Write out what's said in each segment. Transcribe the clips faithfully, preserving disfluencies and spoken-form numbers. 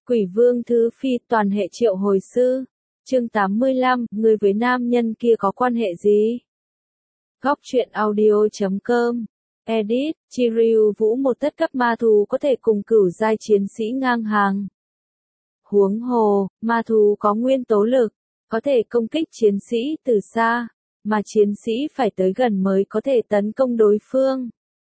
Quỷ vương thứ phi toàn hệ triệu hồi sư. Chương tám mươi lăm, người với nam nhân kia có quan hệ gì? Góc truyện audio chấm com. Edit, Chiryu Vũ một tất cấp ma thú có thể cùng cửu giai chiến sĩ ngang hàng. Huống hồ, ma thú có nguyên tố lực, có thể công kích chiến sĩ từ xa, mà chiến sĩ phải tới gần mới có thể tấn công đối phương.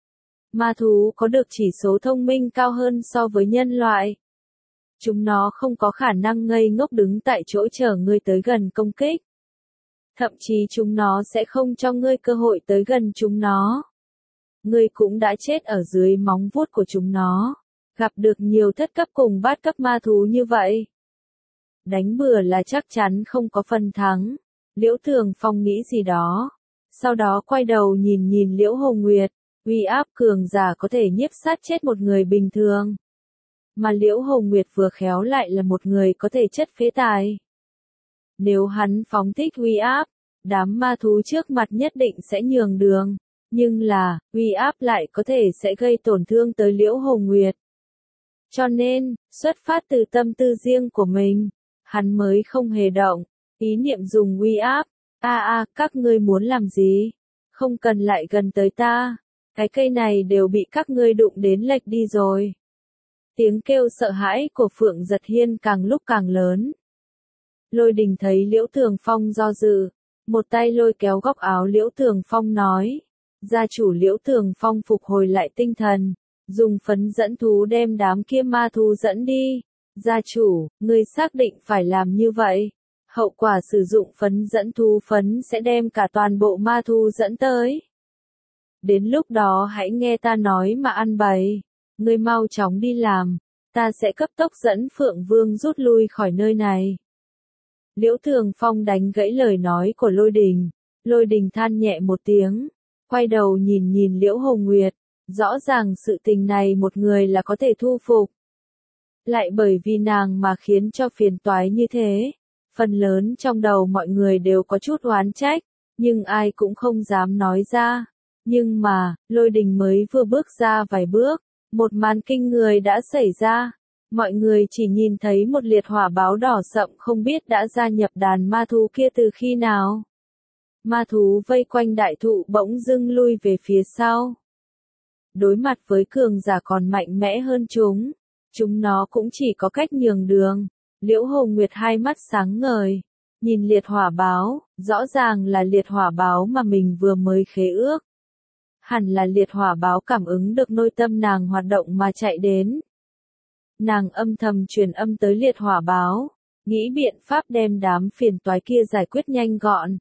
Ma thú có được chỉ số thông minh cao hơn so với nhân loại. Chúng nó không có khả năng ngây ngốc đứng tại chỗ chờ ngươi tới gần công kích. Thậm chí chúng nó sẽ không cho ngươi cơ hội tới gần chúng nó. Ngươi cũng đã chết ở dưới móng vuốt của chúng nó. Gặp được nhiều thất cấp cùng bát cấp ma thú như vậy. Đánh bừa là chắc chắn không có phần thắng. Liễu Thường Phong nghĩ gì đó. Sau đó quay đầu nhìn nhìn Liễu Hồ Nguyệt. Uy áp cường giả có thể nhiếp sát chết một người bình thường. Mà Liễu Hồ Nguyệt vừa khéo lại là một người có thể chất phế tài. Nếu hắn phóng thích uy áp, đám ma thú trước mặt nhất định sẽ nhường đường. Nhưng là, uy áp lại có thể sẽ gây tổn thương tới Liễu Hồ Nguyệt. Cho nên, xuất phát từ tâm tư riêng của mình, hắn mới không hề động, ý niệm dùng uy áp. A a, các ngươi muốn làm gì? Không cần lại gần tới ta. Cái cây này đều bị các ngươi đụng đến lệch đi rồi. Tiếng kêu sợ hãi của Phượng Giật Hiên càng lúc càng lớn. Lôi Đình thấy Liễu Thường Phong do dự, một tay lôi kéo góc áo Liễu Thường Phong nói. Gia chủ Liễu Thường Phong phục hồi lại tinh thần, dùng phấn dẫn thú đem đám kia ma thú dẫn đi. Gia chủ, ngươi xác định phải làm như vậy. Hậu quả sử dụng phấn dẫn thú phấn sẽ đem cả toàn bộ ma thú dẫn tới. Đến lúc đó hãy nghe ta nói mà ăn bày. Ngươi mau chóng đi làm, ta sẽ cấp tốc dẫn Phượng Vương rút lui khỏi nơi này. Liễu Thường Phong đánh gãy lời nói của Lôi Đình. Lôi Đình than nhẹ một tiếng, quay đầu nhìn nhìn Liễu Hồ Nguyệt. Rõ ràng sự tình này một người là có thể thu phục. Lại bởi vì nàng mà khiến cho phiền toái như thế. Phần lớn trong đầu mọi người đều có chút oán trách, nhưng ai cũng không dám nói ra. Nhưng mà, Lôi Đình mới vừa bước ra vài bước. Một màn kinh người đã xảy ra. Mọi người chỉ nhìn thấy một liệt hỏa báo đỏ sậm không biết đã gia nhập đàn ma thú kia từ khi nào. Ma thú vây quanh đại thụ bỗng dưng lui về phía sau. Đối mặt với cường giả còn mạnh mẽ hơn chúng, chúng nó cũng chỉ có cách nhường đường. Liễu Hồ Nguyệt hai mắt sáng ngời, nhìn liệt hỏa báo, rõ ràng là liệt hỏa báo mà mình vừa mới khế ước. Hẳn là liệt hỏa báo cảm ứng được nội tâm nàng hoạt động mà chạy đến. Nàng âm thầm truyền âm tới liệt hỏa báo, nghĩ biện pháp đem đám phiền toái kia giải quyết nhanh gọn.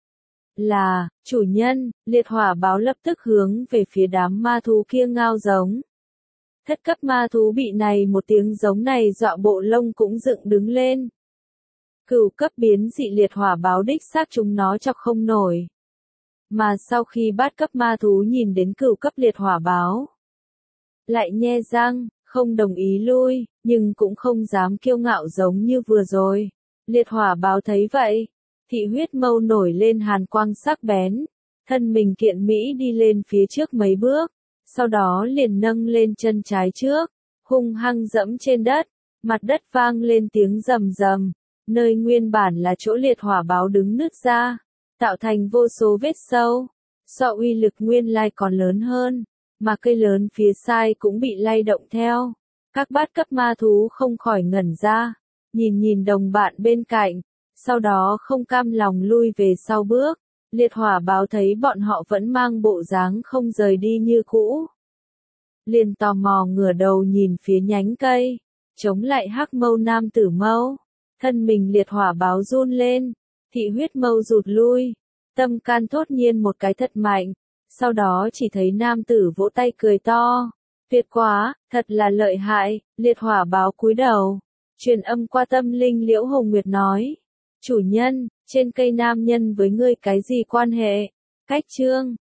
Là, chủ nhân, liệt hỏa báo lập tức hướng về phía đám ma thú kia ngao giống. Thất cấp ma thú bị này một tiếng giống này dọa bộ lông cũng dựng đứng lên. Cửu cấp biến dị liệt hỏa báo đích xác chúng nó chọc không nổi. Mà sau khi bát cấp ma thú nhìn đến cửu cấp liệt hỏa báo, lại nhe răng, không đồng ý lui, nhưng cũng không dám kiêu ngạo giống như vừa rồi. Liệt hỏa báo thấy vậy, thị huyết mâu nổi lên hàn quang sắc bén, thân mình kiện mỹ đi lên phía trước mấy bước, sau đó liền nâng lên chân trái trước, hung hăng dẫm trên đất, mặt đất vang lên tiếng rầm rầm, nơi nguyên bản là chỗ liệt hỏa báo đứng nứt ra, tạo thành vô số vết sâu, so uy lực nguyên lai còn lớn hơn, mà cây lớn phía sai cũng bị lay động theo. Các bát cấp ma thú không khỏi ngẩn ra, nhìn nhìn đồng bạn bên cạnh, sau đó không cam lòng lui về sau bước. Liệt hỏa báo thấy bọn họ vẫn mang bộ dáng không rời đi như cũ. Liền tò mò ngửa đầu nhìn phía nhánh cây, chống lại hắc mâu nam tử mâu. Thân mình liệt hỏa báo run lên, thị huyết mâu rụt lui, tâm can thốt nhiên một cái thật mạnh, sau đó chỉ thấy nam tử vỗ tay cười to. Tuyệt quá, thật là lợi hại, liệt hỏa báo cúi đầu, truyền âm qua tâm linh Liễu Hồ Nguyệt nói. Chủ nhân, trên cây nam nhân với ngươi cái gì quan hệ? Cách chương